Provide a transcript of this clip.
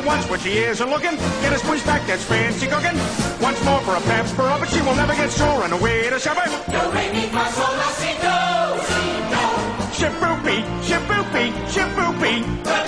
once when she isn't looking. Get a squeeze back, that's fancy cooking. Once more for a pepper up, but she will never get sore and away to shove it. Do, re, mi, fa, sol, la, si, do, si, do. Shaboopy, shaboopy, shaboopy.